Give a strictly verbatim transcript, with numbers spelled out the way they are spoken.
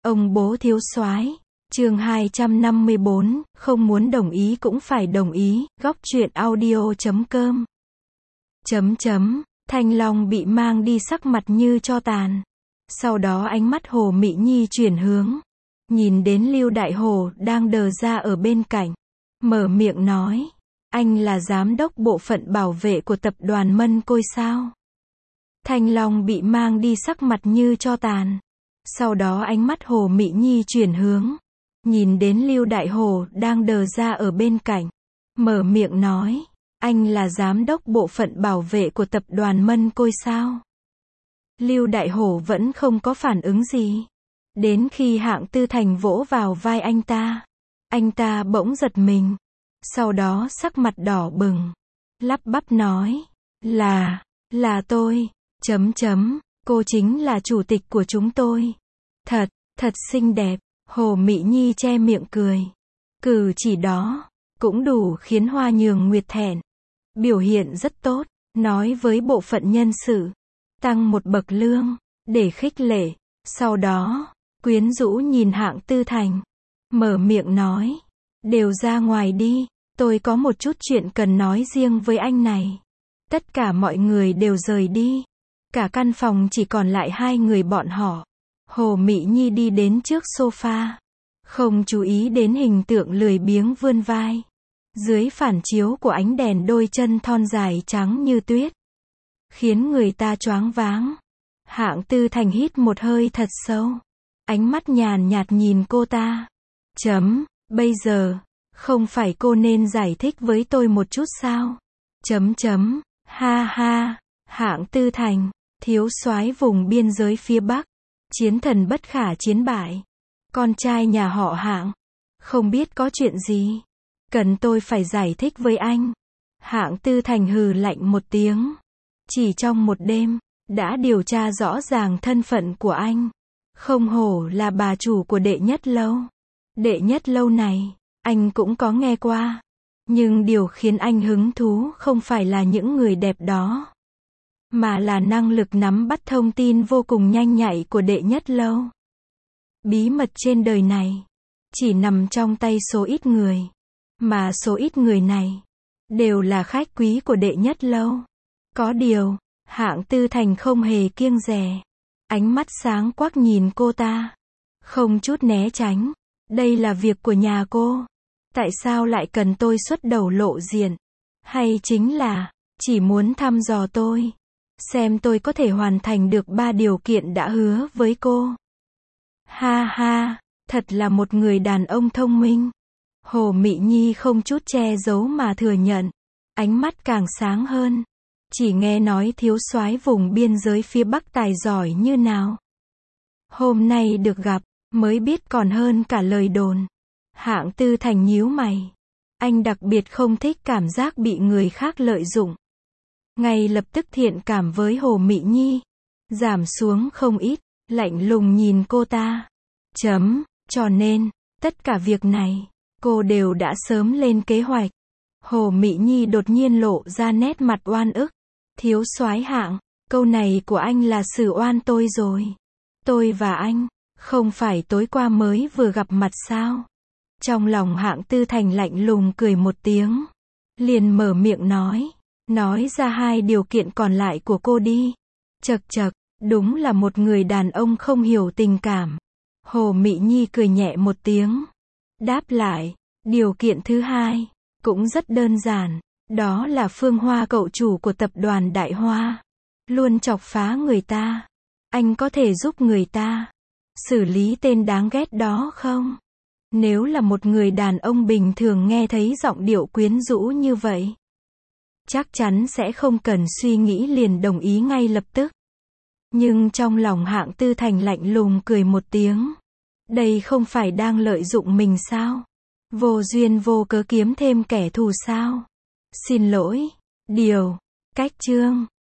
Ông bố thiếu soái. Chương hai trăm năm mươi bốn, không muốn đồng ý cũng phải đồng ý, góc truyện audio chấm com. Chấm chấm, Thanh Long bị mang đi sắc mặt như tro tàn. Sau đó ánh mắt Hồ Mị Nhi chuyển hướng, nhìn đến Lưu Đại Hồ đang đờ ra ở bên cạnh, mở miệng nói, anh là giám đốc bộ phận bảo vệ của tập đoàn Mân Côi sao? Thanh Long bị mang đi sắc mặt như tro tàn. Sau đó ánh mắt Hồ Mị Nhi chuyển hướng, nhìn đến Lưu Đại Hồ đang đờ ra ở bên cạnh, mở miệng nói, anh là giám đốc bộ phận bảo vệ của tập đoàn Mân Côi sao? Lưu Đại Hồ vẫn không có phản ứng gì. Đến khi Hạng Tư Thành vỗ vào vai anh ta, anh ta bỗng giật mình. Sau đó sắc mặt đỏ bừng, lắp bắp nói, là, là tôi, chấm chấm, cô chính là chủ tịch của chúng tôi. Thật, thật xinh đẹp. Hồ Mị Nhi che miệng cười. Cử chỉ đó, cũng đủ khiến Hoa Nhường Nguyệt thẹn. Biểu hiện rất tốt, nói với bộ phận nhân sự, tăng một bậc lương, để khích lệ. Sau đó, quyến rũ nhìn Hạng Tư Thành, mở miệng nói, đều ra ngoài đi, tôi có một chút chuyện cần nói riêng với anh này. Tất cả mọi người đều rời đi. Cả căn phòng chỉ còn lại hai người bọn họ. Hồ Mị Nhi đi đến trước sofa, không chú ý đến hình tượng lười biếng vươn vai. Dưới phản chiếu của ánh đèn đôi chân thon dài trắng như tuyết, khiến người ta choáng váng. Hạng Tư Thành hít một hơi thật sâu, ánh mắt nhàn nhạt nhìn cô ta. Chấm, bây giờ, không phải cô nên giải thích với tôi một chút sao? Chấm chấm, ha ha, Hạng Tư Thành, thiếu soái vùng biên giới phía Bắc. Chiến thần bất khả chiến bại. Con trai nhà họ Hạng. Không biết có chuyện gì cần tôi phải giải thích với anh. Hạng Tư Thành hừ lạnh một tiếng. Chỉ trong một đêm, đã điều tra rõ ràng thân phận của anh. Không hổ là bà chủ của Đệ Nhất Lâu. Đệ Nhất Lâu này, anh cũng có nghe qua. Nhưng điều khiến anh hứng thú không phải là những người đẹp đó, mà là năng lực nắm bắt thông tin vô cùng nhanh nhạy của Đệ Nhất Lâu. Bí mật trên đời này, chỉ nằm trong tay số ít người. Mà số ít người này, đều là khách quý của Đệ Nhất Lâu. Có điều, Hạng Tư Thành không hề kiêng dè. Ánh mắt sáng quắc nhìn cô ta, không chút né tránh. Đây là việc của nhà cô. Tại sao lại cần tôi xuất đầu lộ diện? Hay chính là, chỉ muốn thăm dò tôi, xem tôi có thể hoàn thành được ba điều kiện đã hứa với cô. Ha ha, thật là một người đàn ông thông minh. Hồ Mị Nhi không chút che giấu mà thừa nhận. Ánh mắt càng sáng hơn. Chỉ nghe nói thiếu soái vùng biên giới phía Bắc tài giỏi như nào. Hôm nay được gặp, mới biết còn hơn cả lời đồn. Hạng Tư Thành nhíu mày. Anh đặc biệt không thích cảm giác bị người khác lợi dụng. Ngay lập tức thiện cảm với Hồ Mị Nhi giảm xuống không ít, lạnh lùng nhìn cô ta. Chấm, cho nên, tất cả việc này, cô đều đã sớm lên kế hoạch. Hồ Mị Nhi đột nhiên lộ ra nét mặt oan ức. Thiếu soái Hạng, câu này của anh là xử oan tôi rồi. Tôi và anh, không phải tối qua mới vừa gặp mặt sao? Trong lòng Hạng Tư Thành lạnh lùng cười một tiếng, liền mở miệng nói. Nói ra hai điều kiện còn lại của cô đi. Chậc chậc, đúng là một người đàn ông không hiểu tình cảm. Hồ Mị Nhi cười nhẹ một tiếng, đáp lại, điều kiện thứ hai, cũng rất đơn giản. Đó là Phương Hoa cậu chủ của tập đoàn Đại Hoa, luôn chọc phá người ta. Anh có thể giúp người ta xử lý tên đáng ghét đó không? Nếu là một người đàn ông bình thường nghe thấy giọng điệu quyến rũ như vậy, chắc chắn sẽ không cần suy nghĩ liền đồng ý ngay lập tức. Nhưng trong lòng Hạng Tư Thành lạnh lùng cười một tiếng. Đây không phải đang lợi dụng mình sao? Vô duyên vô cớ kiếm thêm kẻ thù sao? Xin lỗi. Điều, cách chương.